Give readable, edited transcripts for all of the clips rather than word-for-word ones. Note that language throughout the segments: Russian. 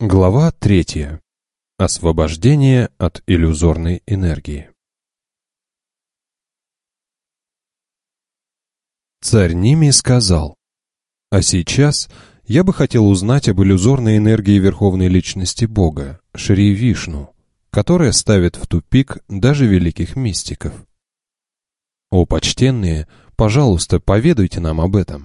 Глава 3. Освобождение от иллюзорной энергии. Царь Ними сказал: «А сейчас я бы хотел узнать об иллюзорной энергии Верховной Личности Бога, Шри Вишну, которая ставит в тупик даже великих мистиков. О, почтенные, пожалуйста, поведайте нам об этом.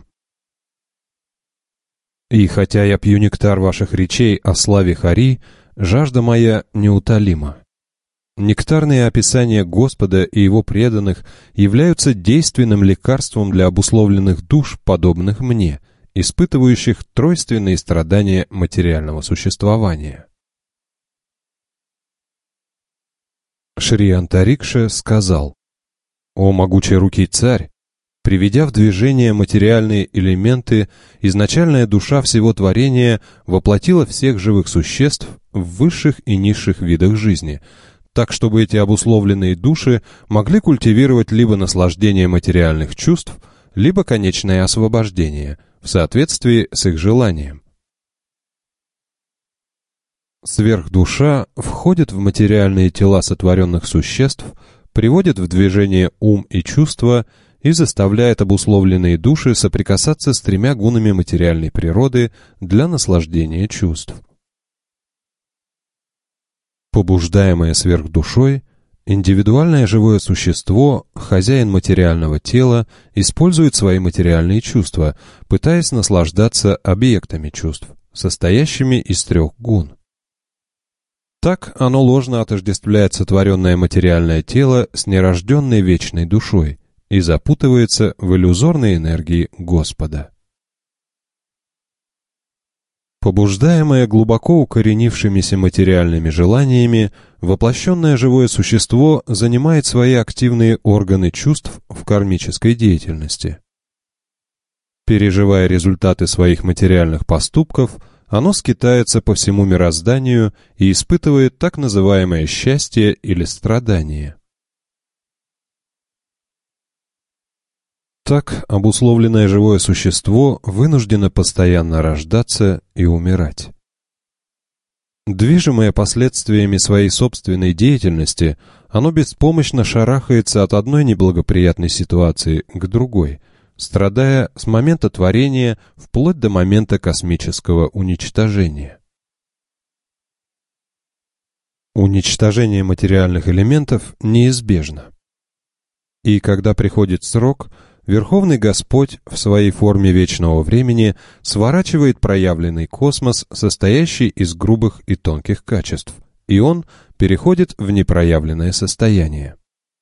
И хотя я пью нектар ваших речей о славе Хари, жажда моя неутолима. Нектарные описания Господа и Его преданных являются действенным лекарством для обусловленных душ, подобных мне, испытывающих тройственные страдания материального существования». Шри Антарикша сказал: «О могучей руки царь! Приведя в движение материальные элементы, изначальная душа всего творения воплотила всех живых существ в высших и низших видах жизни, так чтобы эти обусловленные души могли культивировать либо наслаждение материальных чувств, либо конечное освобождение, в соответствии с их желанием. Сверхдуша входит в материальные тела сотворенных существ, приводит в движение ум и чувства и заставляет обусловленные души соприкасаться с тремя гунами материальной природы для наслаждения чувств. Побуждаемое сверхдушой, индивидуальное живое существо, хозяин материального тела, использует свои материальные чувства, пытаясь наслаждаться объектами чувств, состоящими из трех гун. Так оно ложно отождествляет сотворенное материальное тело с нерожденной вечной душой и запутывается в иллюзорной энергии Господа. Побуждаемое глубоко укоренившимися материальными желаниями, воплощенное живое существо занимает свои активные органы чувств в кармической деятельности. Переживая результаты своих материальных поступков, оно скитается по всему мирозданию и испытывает так называемое счастье или страдание. Так обусловленное живое существо вынуждено постоянно рождаться и умирать. Движимое последствиями своей собственной деятельности, оно беспомощно шарахается от одной неблагоприятной ситуации к другой, страдая с момента творения вплоть до момента космического уничтожения. Уничтожение материальных элементов неизбежно. И когда приходит срок, Верховный Господь в своей форме вечного времени сворачивает проявленный космос, состоящий из грубых и тонких качеств, и он переходит в непроявленное состояние.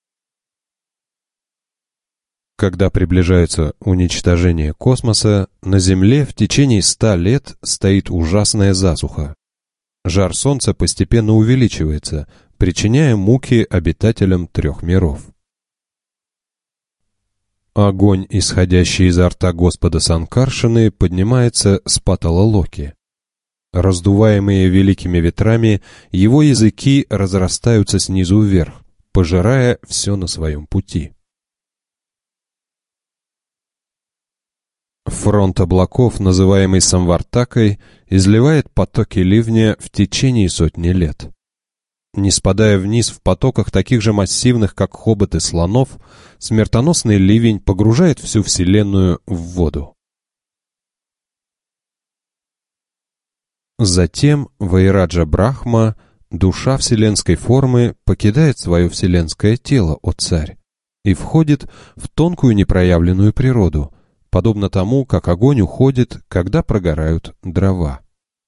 Когда приближается уничтожение космоса, на Земле в течение 100 лет стоит ужасная засуха. Жар Солнца постепенно увеличивается, причиняя муки обитателям 3 миров. Огонь, исходящий изо рта Господа Санкаршаны, поднимается с Патала-Локи. Раздуваемые великими ветрами, его языки разрастаются снизу вверх, пожирая все на своем пути. Фронт облаков, называемый Самвартакой, изливает потоки ливня в течение 100 лет. Не спадая вниз в потоках таких же массивных, как хоботы слонов, смертоносный ливень погружает всю Вселенную в воду. Затем Вайраджа Брахма, душа вселенской формы, покидает свое вселенское тело, о царь, и входит в тонкую непроявленную природу, подобно тому, как огонь уходит, когда прогорают дрова.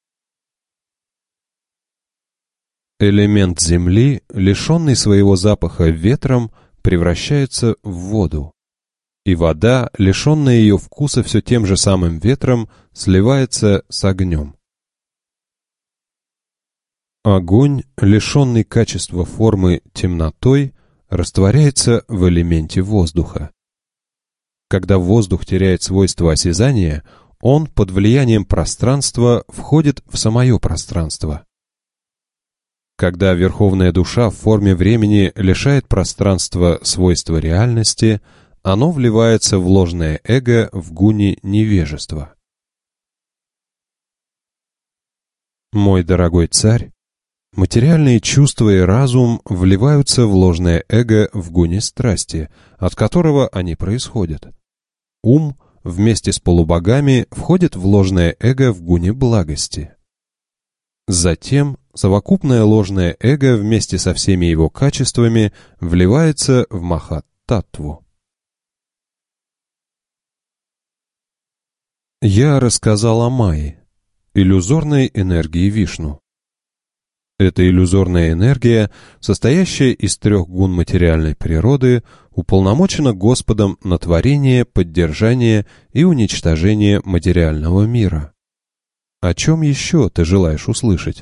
Элемент земли, лишенный своего запаха ветром, превращается в воду, и вода, лишенная ее вкуса все тем же самым ветром, сливается с огнем. Огонь, лишенный качества формы темнотой, растворяется в элементе воздуха. Когда воздух теряет свойство осязания, он под влиянием пространства входит в самое пространство. Когда верховная душа в форме времени лишает пространства свойства реальности, оно вливается в ложное эго в гуне невежества. Мой дорогой царь, материальные чувства и разум вливаются в ложное эго в гуне страсти, от которого они происходят. Ум вместе с полубогами входит в ложное эго в гуне благости. Затем совокупное ложное эго вместе со всеми его качествами вливается в Махат-таттву. Я рассказал о Майе, иллюзорной энергии Вишну. Эта иллюзорная энергия, состоящая из 3 гун материальной природы, уполномочена Господом на творение, поддержание и уничтожение материального мира. О чем еще ты желаешь услышать?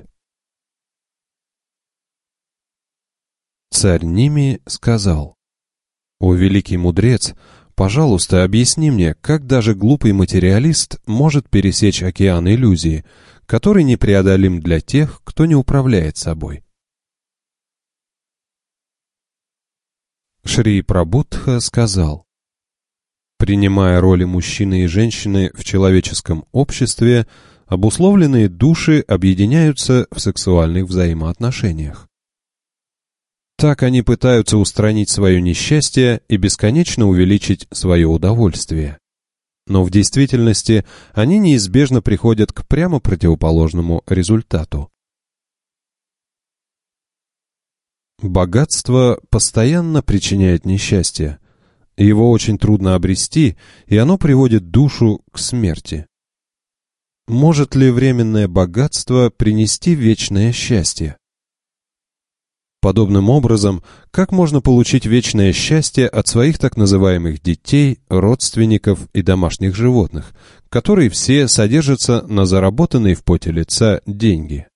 Царь Ними сказал: «О великий мудрец, пожалуйста, объясни мне, как даже глупый материалист может пересечь океан иллюзии, который непреодолим для тех, кто не управляет собой». Шри Прабудха сказал: «Принимая роли мужчины и женщины в человеческом обществе, обусловленные души объединяются в сексуальных взаимоотношениях. Так они пытаются устранить свое несчастье и бесконечно увеличить свое удовольствие. Но в действительности они неизбежно приходят к прямо противоположному результату. Богатство постоянно причиняет несчастье. Его очень трудно обрести, и оно приводит душу к смерти. Может ли временное богатство принести вечное счастье? Подобным образом, как можно получить вечное счастье от своих так называемых детей, родственников и домашних животных, которые все содержатся на заработанные в поте лица деньги?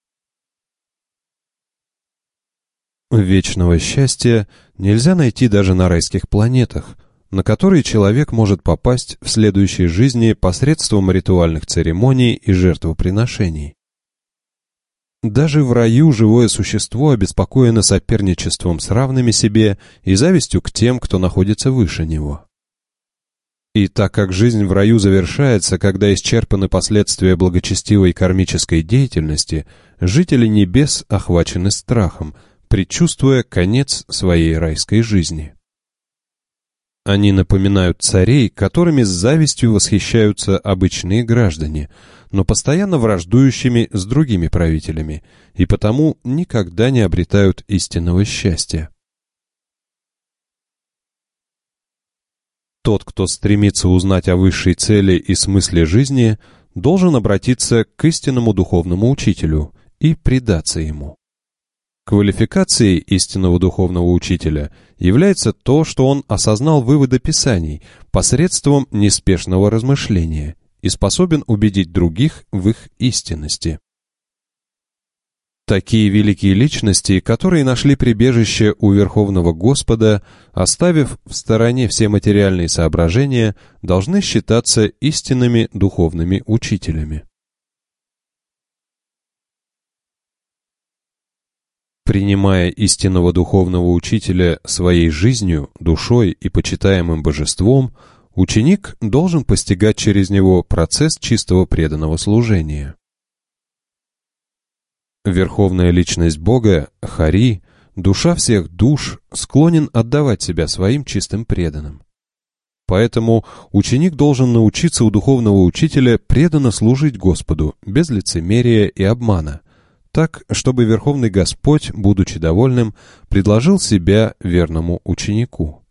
Вечного счастья нельзя найти даже на райских планетах, на которые человек может попасть в следующей жизни посредством ритуальных церемоний и жертвоприношений. Даже в раю живое существо обеспокоено соперничеством с равными себе и завистью к тем, кто находится выше него. И так как жизнь в раю завершается, когда исчерпаны последствия благочестивой кармической деятельности, жители небес охвачены страхом, предчувствуя конец своей райской жизни. Они напоминают царей, которыми с завистью восхищаются обычные граждане, но постоянно враждующими с другими правителями, и потому никогда не обретают истинного счастья. Тот, кто стремится узнать о высшей цели и смысле жизни, должен обратиться к истинному духовному учителю и предаться ему. Квалификацией истинного духовного учителя является то, что он осознал выводы Писаний посредством неспешного размышления и способен убедить других в их истинности. Такие великие личности, которые нашли прибежище у Верховного Господа, оставив в стороне все материальные соображения, должны считаться истинными духовными учителями. Принимая истинного духовного учителя своей жизнью, душой и почитаемым божеством, ученик должен постигать через него процесс чистого преданного служения. Верховная личность Бога, Хари, душа всех душ, склонен отдавать себя своим чистым преданным. Поэтому ученик должен научиться у духовного учителя преданно служить Господу, без лицемерия и обмана, так, чтобы Верховный Господь, будучи довольным, предложил себя верному ученику.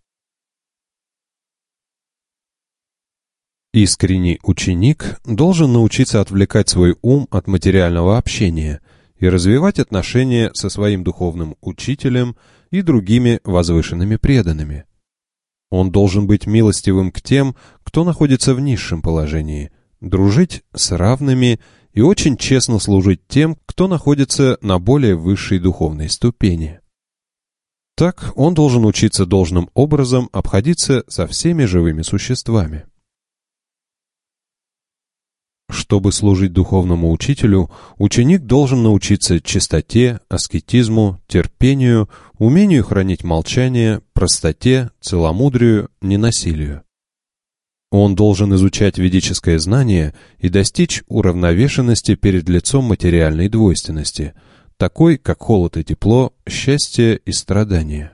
Искренний ученик должен научиться отвлекать свой ум от материального общения и развивать отношения со своим духовным учителем и другими возвышенными преданными. Он должен быть милостивым к тем, кто находится в низшем положении, дружить с равными и очень честно служить тем, кто находится на более высшей духовной ступени. Так он должен учиться должным образом обходиться со всеми живыми существами. Чтобы служить духовному учителю, ученик должен научиться чистоте, аскетизму, терпению, умению хранить молчание, простоте, целомудрию, ненасилию. Он должен изучать ведическое знание и достичь уравновешенности перед лицом материальной двойственности, такой, как холод и тепло, счастье и страдание.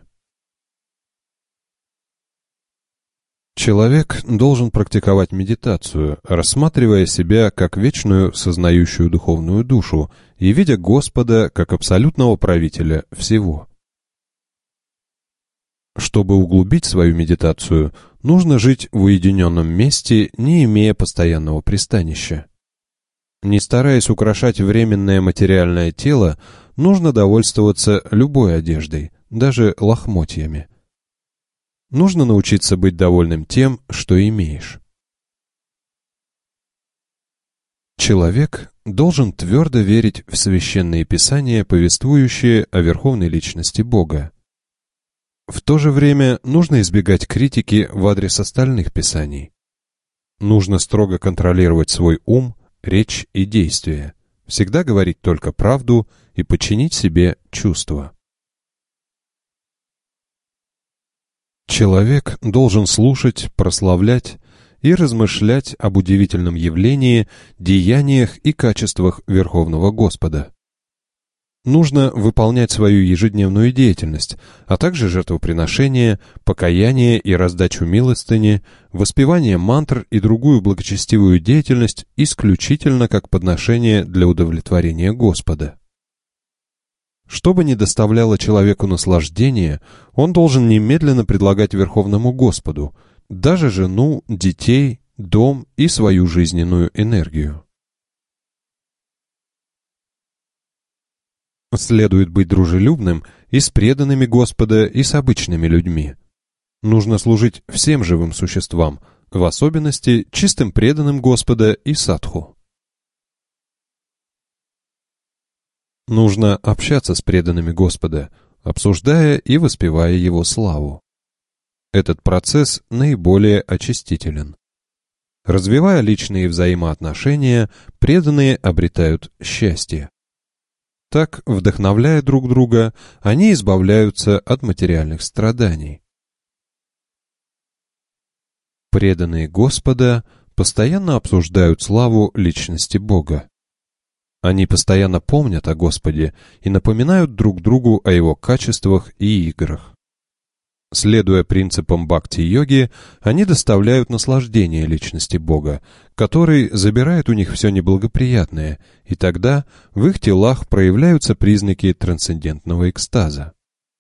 Человек должен практиковать медитацию, рассматривая себя как вечную сознающую духовную душу и видя Господа как абсолютного правителя всего. Чтобы углубить свою медитацию, нужно жить в уединенном месте, не имея постоянного пристанища. Не стараясь украшать временное материальное тело, нужно довольствоваться любой одеждой, даже лохмотьями. Нужно научиться быть довольным тем, что имеешь. Человек должен твердо верить в священные писания, повествующие о верховной личности Бога. В то же время нужно избегать критики в адрес остальных писаний. Нужно строго контролировать свой ум, речь и действия, всегда говорить только правду и подчинить себе чувства. Человек должен слушать, прославлять и размышлять об удивительном явлении, деяниях и качествах Верховного Господа. Нужно выполнять свою ежедневную деятельность, а также жертвоприношение, покаяние и раздачу милостыни, воспевание мантр и другую благочестивую деятельность исключительно как подношение для удовлетворения Господа. Что бы ни доставляло человеку наслаждение, он должен немедленно предлагать Верховному Господу, даже жену, детей, дом и свою жизненную энергию. Следует быть дружелюбным и с преданными Господа, и с обычными людьми. Нужно служить всем живым существам, в особенности чистым преданным Господа и садху. Нужно общаться с преданными Господа, обсуждая и воспевая Его славу. Этот процесс наиболее очистителен. Развивая личные взаимоотношения, преданные обретают счастье. Так, вдохновляя друг друга, они избавляются от материальных страданий. Преданные Господа постоянно обсуждают славу личности Бога. Они постоянно помнят о Господе и напоминают друг другу о Его качествах и играх. Следуя принципам бхакти-йоги, они доставляют наслаждение личности Бога, который забирает у них все неблагоприятное, и тогда в их телах проявляются признаки трансцендентного экстаза.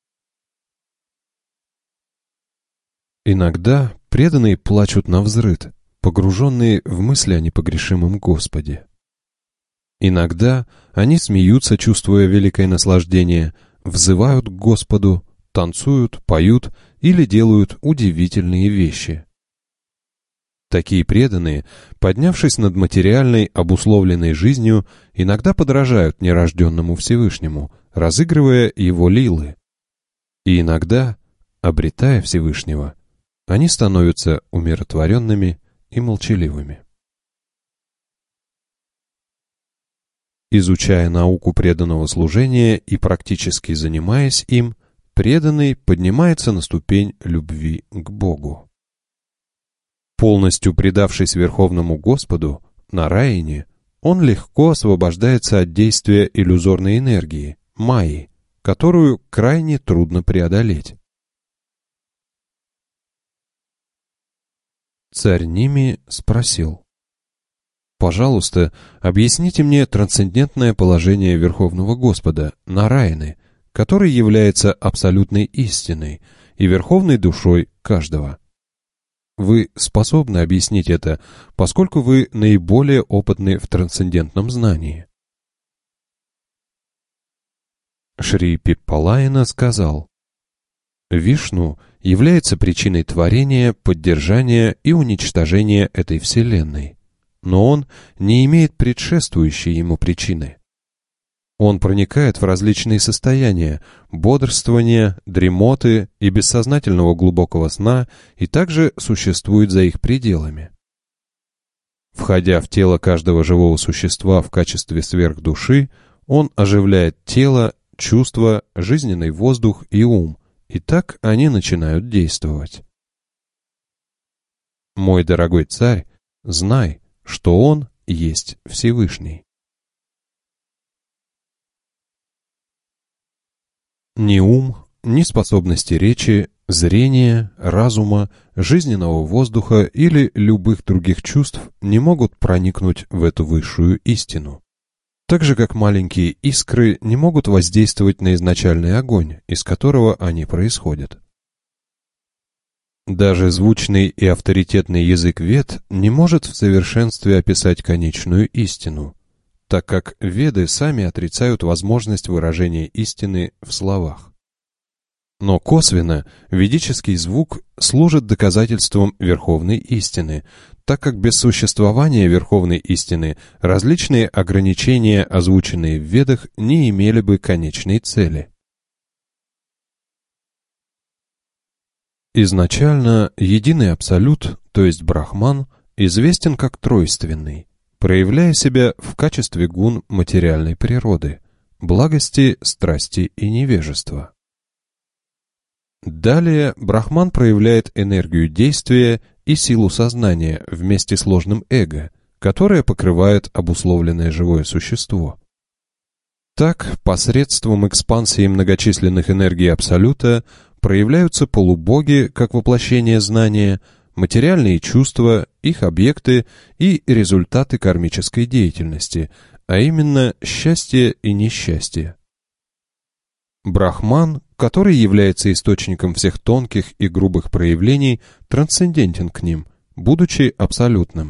Иногда преданные плачут навзрыд, погруженные в мысли о непогрешимом Господе. Иногда они смеются, чувствуя великое наслаждение, взывают к Господу, танцуют, поют или делают удивительные вещи. Такие преданные, поднявшись над материальной, обусловленной жизнью, иногда подражают нерожденному Всевышнему, разыгрывая его лилы. И иногда, обретая Всевышнего, они становятся умиротворенными и молчаливыми. Изучая науку преданного служения и практически занимаясь им, преданный поднимается на ступень любви к Богу. Полностью предавшись Верховному Господу, Нараяне, он легко освобождается от действия иллюзорной энергии, майи, которую крайне трудно преодолеть. Царь Ними спросил: «Пожалуйста, объясните мне трансцендентное положение Верховного Господа, Нараяны, который является абсолютной истиной и верховной душой каждого. Вы способны объяснить это, поскольку вы наиболее опытны в трансцендентном знании». Шри Пиппалайна сказал: «Вишну является причиной творения, поддержания и уничтожения этой Вселенной, но он не имеет предшествующей ему причины. Он проникает в различные состояния бодрствования, дремоты и бессознательного глубокого сна и также существует за их пределами. Входя в тело каждого живого существа в качестве сверхдуши, он оживляет тело, чувства, жизненный воздух и ум, и так они начинают действовать. Мой дорогой царь, знай, что Он есть Всевышний. Ни ум, ни способности речи, зрения, разума, жизненного воздуха или любых других чувств не могут проникнуть в эту высшую истину. Так же, как маленькие искры не могут воздействовать на изначальный огонь, из которого они происходят. Даже звучный и авторитетный язык Вед не может в совершенстве описать конечную истину, так как Веды сами отрицают возможность выражения истины в словах. Но косвенно ведический звук служит доказательством верховной истины, так как без существования верховной истины различные ограничения, озвученные в Ведах, не имели бы конечной цели. Изначально единый абсолют, то есть Брахман, известен как тройственный, проявляя себя в качестве гун материальной природы, благости, страсти и невежества. Далее Брахман проявляет энергию действия и силу сознания вместе с ложным эго, которое покрывает обусловленное живое существо. Так, посредством экспансии многочисленных энергий Абсолюта проявляются полубоги как воплощение знания, материальные чувства, их объекты и результаты кармической деятельности, а именно счастье и несчастье. Брахман, который является источником всех тонких и грубых проявлений, трансцендентен к ним, будучи абсолютным.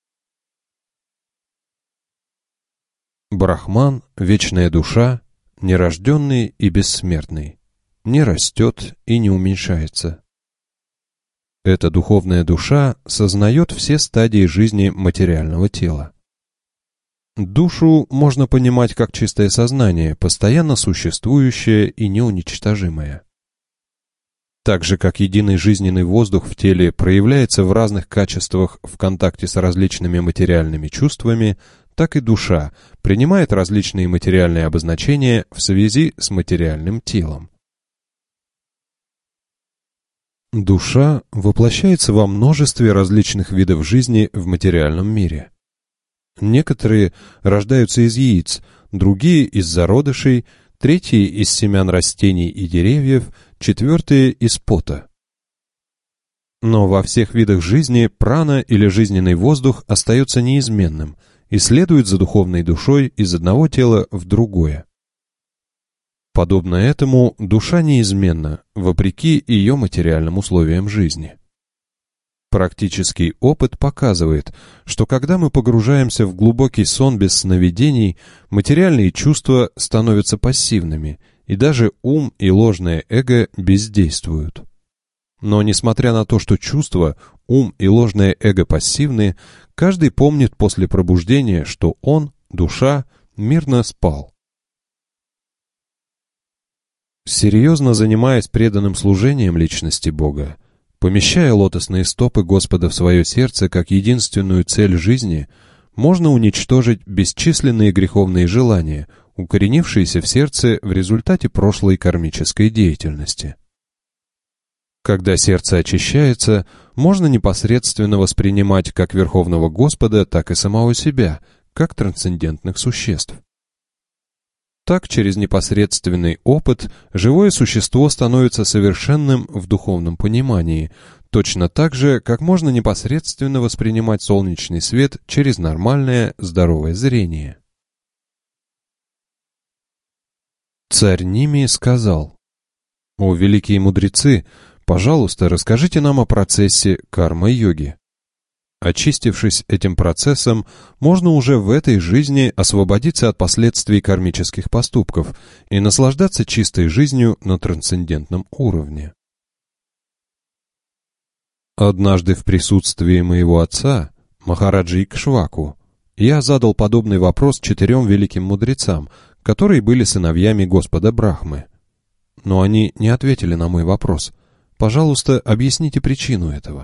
Брахман – вечная душа, нерожденный и бессмертный, не растет и не уменьшается. Эта духовная душа сознает все стадии жизни материального тела. Душу можно понимать как чистое сознание, постоянно существующее и неуничтожимое. Так же, как единый жизненный воздух в теле проявляется в разных качествах в контакте с различными материальными чувствами, так и душа принимает различные материальные обозначения в связи с материальным телом. Душа воплощается во множестве различных видов жизни в материальном мире. Некоторые рождаются из яиц, другие из зародышей, третьи из семян растений и деревьев, четвертые из пота. Но во всех видах жизни прана или жизненный воздух остается неизменным и следует за духовной душой из одного тела в другое. Подобно этому, душа неизменна, вопреки ее материальным условиям жизни. Практический опыт показывает, что когда мы погружаемся в глубокий сон без сновидений, материальные чувства становятся пассивными, и даже ум и ложное эго бездействуют. Но несмотря на то, что чувства, ум и ложное эго пассивны, каждый помнит после пробуждения, что он, душа, мирно спал. Серьезно занимаясь преданным служением личности Бога, помещая лотосные стопы Господа в свое сердце как единственную цель жизни, можно уничтожить бесчисленные греховные желания, укоренившиеся в сердце в результате прошлой кармической деятельности. Когда сердце очищается, можно непосредственно воспринимать как Верховного Господа, так и самого себя, как трансцендентных существ. Так, через непосредственный опыт, живое существо становится совершенным в духовном понимании, точно так же, как можно непосредственно воспринимать солнечный свет через нормальное, здоровое зрение. Царь Ними сказал: «О великие мудрецы, пожалуйста, расскажите нам о процессе карма-йоги. Очистившись этим процессом, можно уже в этой жизни освободиться от последствий кармических поступков и наслаждаться чистой жизнью на трансцендентном уровне». Однажды в присутствии моего отца, Махараджи Икшваку, я задал подобный вопрос 4 великим мудрецам, которые были сыновьями Господа Брахмы. Но они не ответили на мой вопрос. Пожалуйста, объясните причину этого.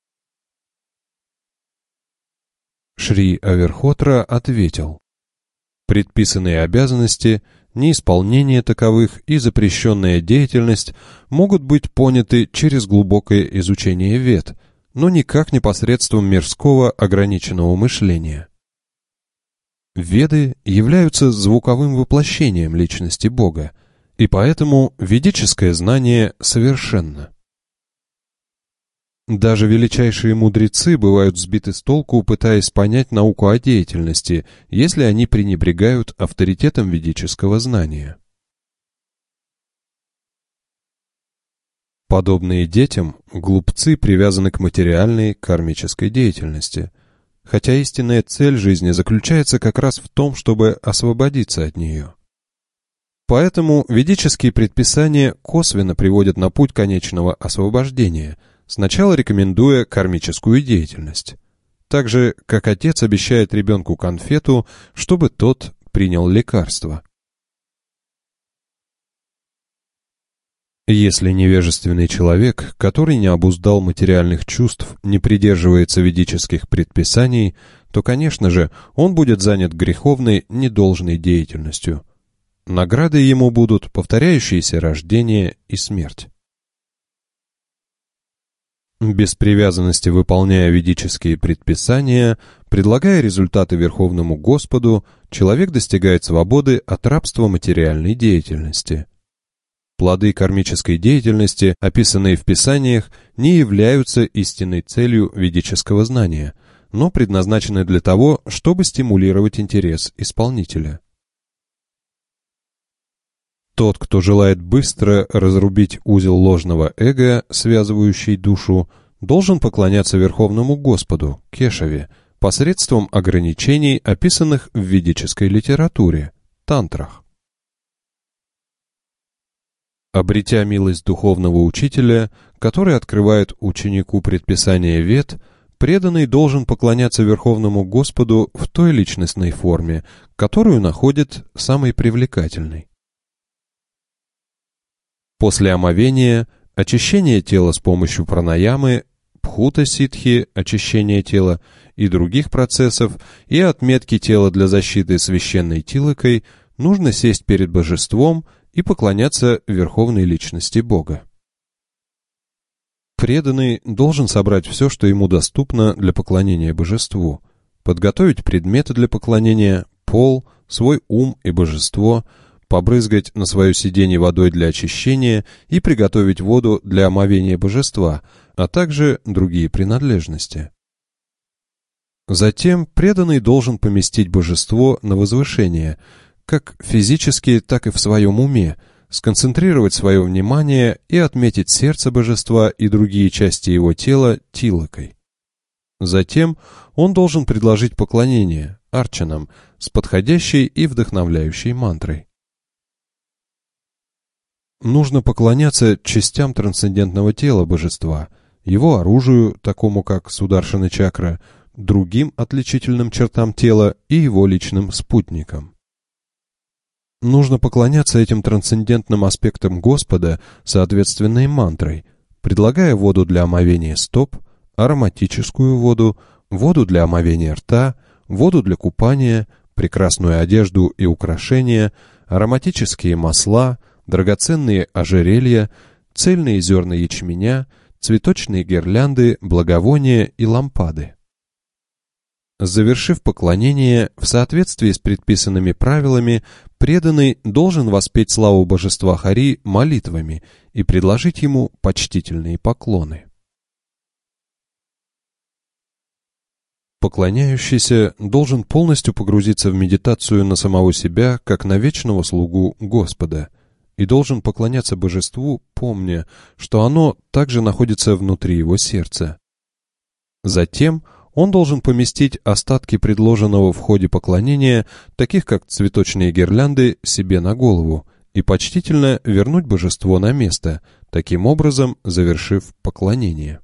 Шри Аверхотра ответил: предписанные обязанности, неисполнение таковых и запрещенная деятельность могут быть поняты через глубокое изучение Вед, но никак не посредством мирского ограниченного мышления. Веды являются звуковым воплощением личности Бога, и поэтому ведическое знание совершенно. Даже величайшие мудрецы бывают сбиты с толку, пытаясь понять науку о деятельности, если они пренебрегают авторитетом ведического знания. Подобные детям, глупцы привязаны к материальной кармической деятельности, хотя истинная цель жизни заключается как раз в том, чтобы освободиться от нее. Поэтому ведические предписания косвенно приводят на путь конечного освобождения, сначала рекомендуя кармическую деятельность. Так же, как отец обещает ребенку конфету, чтобы тот принял лекарство. Если невежественный человек, который не обуздал материальных чувств, не придерживается ведических предписаний, то, конечно же, он будет занят греховной, недолжной деятельностью. Наградой ему будут повторяющиеся рождение и смерть. Без привязанности выполняя ведические предписания, предлагая результаты Верховному Господу, человек достигает свободы от рабства материальной деятельности. Плоды кармической деятельности, описанные в Писаниях, не являются истинной целью ведического знания, но предназначены для того, чтобы стимулировать интерес исполнителя. Тот, кто желает быстро разрубить узел ложного эго, связывающий душу, должен поклоняться Верховному Господу, Кешаве, посредством ограничений, описанных в ведической литературе, тантрах. Обретя милость духовного учителя, который открывает ученику предписания Вед, преданный должен поклоняться Верховному Господу в той личностной форме, которую находит самой привлекательной. После омовения, очищения тела с помощью пранаямы, бхута-ситхи, очищения тела и других процессов, и отметки тела для защиты священной тилокой, нужно сесть перед божеством и поклоняться верховной личности Бога. Преданный должен собрать все, что ему доступно для поклонения божеству, подготовить предметы для поклонения, пол, свой ум и божество, побрызгать на свое сиденье водой для очищения и приготовить воду для омовения божества, а также другие принадлежности. Затем преданный должен поместить божество на возвышение, как физически, так и в своем уме, сконцентрировать свое внимание и отметить сердце божества и другие части его тела тилокой. Затем он должен предложить поклонение арчанам с подходящей и вдохновляющей мантрой. Нужно поклоняться частям трансцендентного тела божества, его оружию, такому как Сударшана-чакра, другим отличительным чертам тела и его личным спутникам. Нужно поклоняться этим трансцендентным аспектам Господа соответственной мантрой, предлагая воду для омовения стоп, ароматическую воду, воду для омовения рта, воду для купания, прекрасную одежду и украшения, ароматические масла, драгоценные ожерелья, цельные зерна ячменя, цветочные гирлянды, благовония и лампады. Завершив поклонение, в соответствии с предписанными правилами, преданный должен воспеть славу божества Хари молитвами и предложить ему почтительные поклоны. Поклоняющийся должен полностью погрузиться в медитацию на самого себя, как на вечного слугу Господа, и должен поклоняться божеству, помня, что оно также находится внутри его сердца. Затем он должен поместить остатки предложенного в ходе поклонения, таких как цветочные гирлянды, себе на голову и почтительно вернуть божество на место, таким образом завершив поклонение.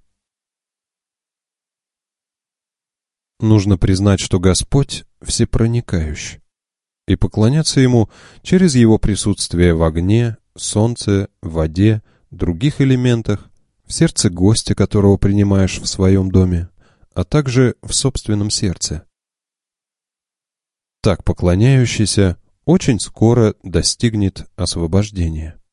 Нужно признать, что Господь всепроникающий, и поклоняться Ему через Его присутствие в огне, солнце, воде, других элементах, в сердце гостя, которого принимаешь в своем доме, а также в собственном сердце. Так поклоняющийся очень скоро достигнет освобождения.